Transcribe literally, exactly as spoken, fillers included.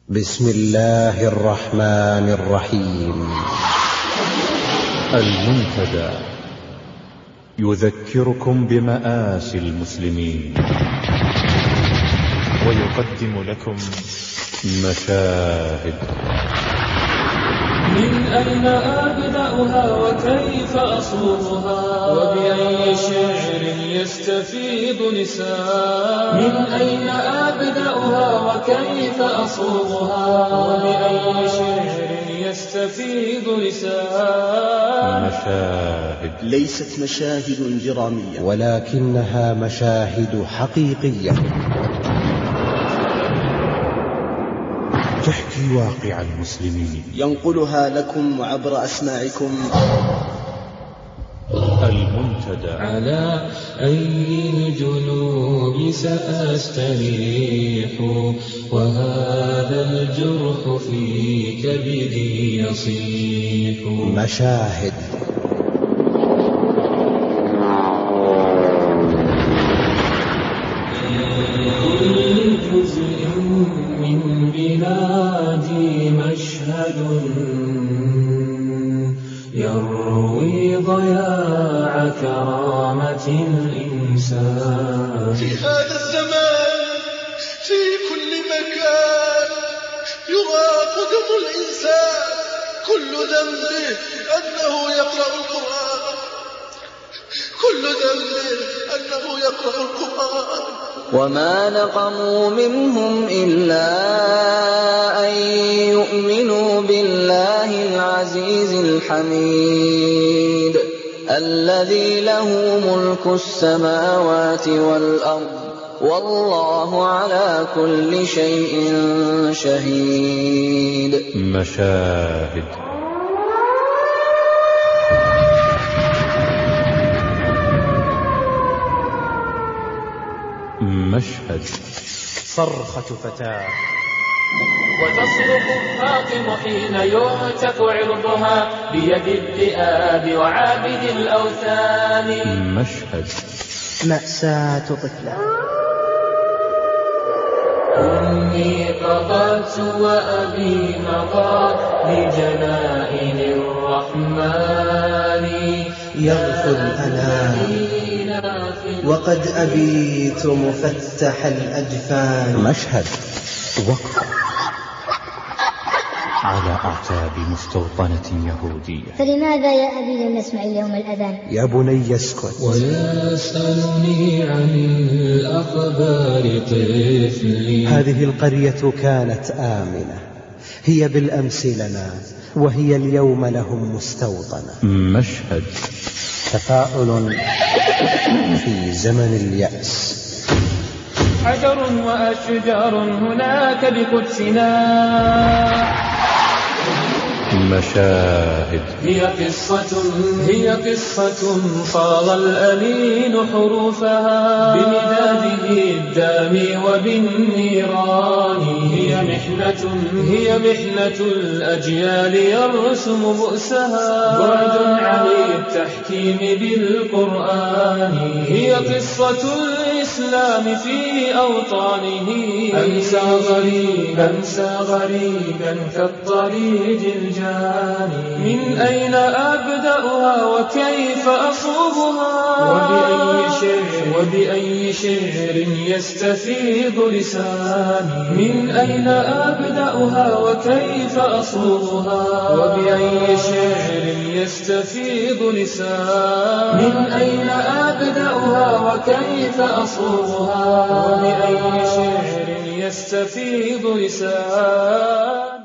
بسم الله الرحمن الرحيم. المنتدى يذكركم بمآسي المسلمين ويقدم لكم مشاهد. من أين أبدأها وكيف أصوغها وبأي شعر يستفيض لسان. من أين أبدأها وكيف أصوغها وبأي شعر يستفيض لسان. مشاهد ليست مشاهد درامية ولكنها مشاهد حقيقية تحكي واقع المسلمين، ينقلها لكم عبر أسماعكم المنتدى. على أي الجنوب سأستريح وهذا الجرح في كبدي يصيح. مشاهد من بلادي مشهد يروي ضياع كرامة الإنسان. في هذا الزمان في كل مكان يرى قدم الإنسان، كل ذنبه أنه يقرأ القرآن، كل ذنبه أنه يقرأ القرآن. وما نقموا منهم إلا أن يؤمنوا بالله العزيز الحميد الذي له ملك السماوات والأرض والله على كل شيء شهيد. مشاهد مشهد صرخة فتاة وتصرخ الفاطم حين يهتك عرضها بيد الذئاب وعابد الأوثان. مشهد مأساة طفلة. أمي قضت وأبي مضى لجنائن الرحمن يغفر الأنام وقد أبيت مفتح الأجفان. مشهد وقف على أعتاب مستوطنة يهودية. فلماذا يا أبي لم نسمع اليوم الأذان؟ يا بني اسكت. ويسألني عن الأخبار طفلي. هذه القرية كانت آمنة، هي بالأمس لنا وهي اليوم لهم مستوطنة. مشهد تفاؤل في زمن اليأس. حجر وأشجار هناك بقدسنا. مشاهد هي قصة هي قصة صاغ الأمين حروفها بمداده الدامي وبالنيران. هي محنة هي محنة الأجيال يرسم بؤسها بعد عن التحكيم بالقرآن. هي قصة الإسلام في أوطانه أنسى غريبا أنسى غريبا كالطريق الجاني. من أين أبدأها وكيف أصوغها وبأي شعر وبأي شعر يستفيض لساني. من أين أبدأها وكيف أصوغها وبأي شعر يستفيض لساني. من أين أبدأها وكيف أصوغها وبأي شعر يستفيض لساني.